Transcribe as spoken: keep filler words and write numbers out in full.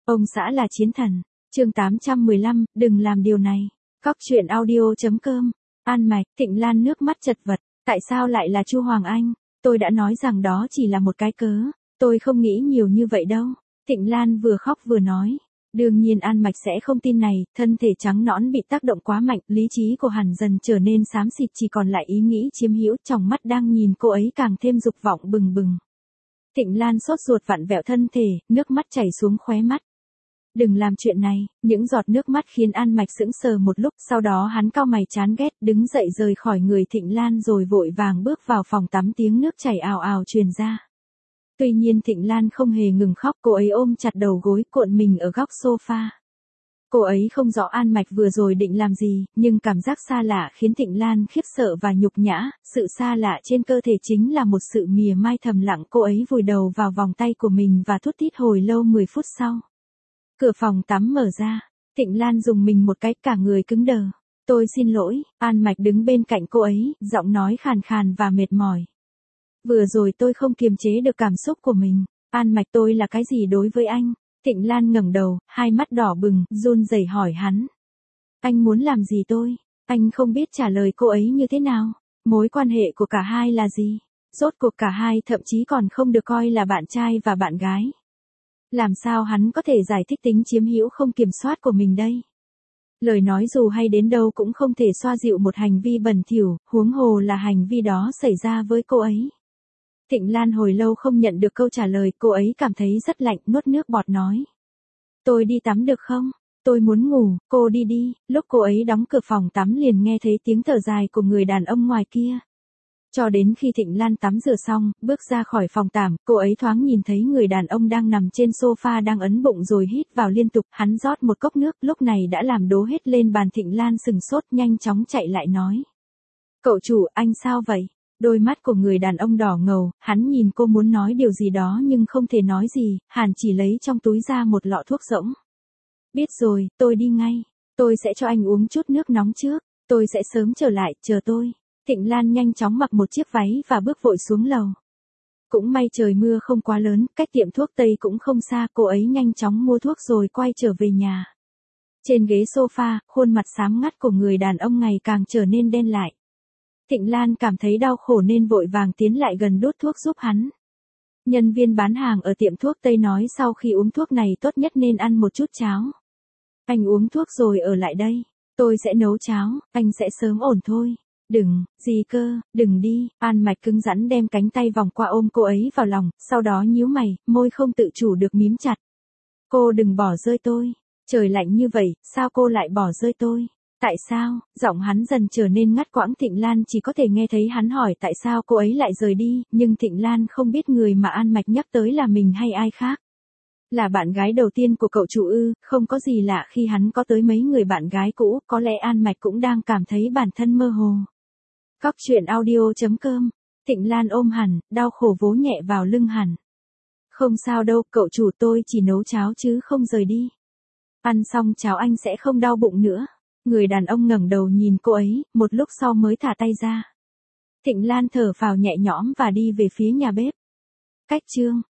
Ông xã là chiến thần. Chương tám trăm mười lăm, đừng làm điều này. Cóc truyện audio.com. An Mạch, Thịnh Lan nước mắt chật vật. Tại sao lại là Chu Hoàng Anh? Tôi đã nói rằng đó chỉ là một cái cớ. Tôi không nghĩ nhiều như vậy đâu. Thịnh Lan vừa khóc vừa nói. Đương nhiên An Mạch sẽ không tin này, thân thể trắng nõn bị tác động quá mạnh, lý trí của hắn dần trở nên xám xịt, chỉ còn lại ý nghĩ chiếm hữu, trong mắt đang nhìn cô ấy càng thêm dục vọng bừng bừng. Thịnh Lan sốt ruột vặn vẹo thân thể, nước mắt chảy xuống khóe mắt. Đừng làm chuyện này, những giọt nước mắt khiến An Mạch sững sờ một lúc, sau đó hắn cau mày chán ghét, đứng dậy rời khỏi người Thịnh Lan rồi vội vàng bước vào phòng tắm, tiếng nước chảy ào ào truyền ra. Tuy nhiên Thịnh Lan không hề ngừng khóc, cô ấy ôm chặt đầu gối cuộn mình ở góc sofa. Cô ấy không rõ An Mạch vừa rồi định làm gì, nhưng cảm giác xa lạ khiến Thịnh Lan khiếp sợ và nhục nhã, sự xa lạ trên cơ thể chính là một sự mỉa mai thầm lặng, cô ấy vùi đầu vào vòng tay của mình và thút thít hồi lâu. Mười phút sau, cửa phòng tắm mở ra, Thịnh Lan dùng mình một cái, cả người cứng đờ. Tôi xin lỗi, An Mạch đứng bên cạnh cô ấy, giọng nói khàn khàn và mệt mỏi. Vừa rồi tôi không kiềm chế được cảm xúc của mình. An Mạch, tôi là cái gì đối với anh? Thịnh Lan ngẩng đầu, hai mắt đỏ bừng, run rẩy hỏi hắn. Anh muốn làm gì tôi? Anh không biết trả lời cô ấy như thế nào. Mối quan hệ của cả hai là gì? Rốt cuộc cả hai thậm chí còn không được coi là bạn trai và bạn gái. Làm sao hắn có thể giải thích tính chiếm hữu không kiểm soát của mình đây? Lời nói dù hay đến đâu cũng không thể xoa dịu một hành vi bẩn thỉu, huống hồ là hành vi đó xảy ra với cô ấy. Thịnh Lan hồi lâu không nhận được câu trả lời, cô ấy cảm thấy rất lạnh, nuốt nước bọt nói. Tôi đi tắm được không? Tôi muốn ngủ, cô đi đi. Lúc cô ấy đóng cửa phòng tắm liền nghe thấy tiếng thở dài của người đàn ông ngoài kia. Cho đến khi Thịnh Lan tắm rửa xong, bước ra khỏi phòng tắm, cô ấy thoáng nhìn thấy người đàn ông đang nằm trên sofa đang ấn bụng rồi hít vào liên tục, hắn rót một cốc nước, lúc này đã làm đổ hết lên bàn. Thịnh Lan sừng sốt, nhanh chóng chạy lại nói. Cậu chủ, anh sao vậy? Đôi mắt của người đàn ông đỏ ngầu, hắn nhìn cô muốn nói điều gì đó nhưng không thể nói gì, hắn chỉ lấy trong túi ra một lọ thuốc rỗng. Biết rồi, tôi đi ngay. Tôi sẽ cho anh uống chút nước nóng trước. Tôi sẽ sớm trở lại, chờ tôi. Thịnh Lan nhanh chóng mặc một chiếc váy và bước vội xuống lầu. Cũng may trời mưa không quá lớn, cách tiệm thuốc Tây cũng không xa, cô ấy nhanh chóng mua thuốc rồi quay trở về nhà. Trên ghế sofa, khuôn mặt xám ngắt của người đàn ông ngày càng trở nên đen lại. Thịnh Lan cảm thấy đau khổ nên vội vàng tiến lại gần đút thuốc giúp hắn. Nhân viên bán hàng ở tiệm thuốc Tây nói sau khi uống thuốc này tốt nhất nên ăn một chút cháo. Anh uống thuốc rồi ở lại đây. Tôi sẽ nấu cháo, anh sẽ sớm ổn thôi. Đừng, gì cơ, đừng đi. An Mạch cứng rắn đem cánh tay vòng qua ôm cô ấy vào lòng, sau đó nhíu mày, môi không tự chủ được mím chặt. Cô đừng bỏ rơi tôi. Trời lạnh như vậy, sao cô lại bỏ rơi tôi? Tại sao? Giọng hắn dần trở nên ngắt quãng. Thịnh Lan chỉ có thể nghe thấy hắn hỏi tại sao cô ấy lại rời đi, nhưng Thịnh Lan không biết người mà An Mạch nhắc tới là mình hay ai khác. Là bạn gái đầu tiên của cậu chủ ư? Không có gì lạ khi hắn có tới mấy người bạn gái cũ, có lẽ An Mạch cũng đang cảm thấy bản thân mơ hồ. Cóc truyện audio.com. Thịnh Lan ôm hắn, đau khổ vỗ nhẹ vào lưng hắn. Không sao đâu, cậu chủ, tôi chỉ nấu cháo chứ không rời đi. Ăn xong cháo anh sẽ không đau bụng nữa. Người đàn ông ngẩng đầu nhìn cô ấy, một lúc sau mới thả tay ra. Thịnh Lan thở phào nhẹ nhõm và đi về phía nhà bếp. Cách chương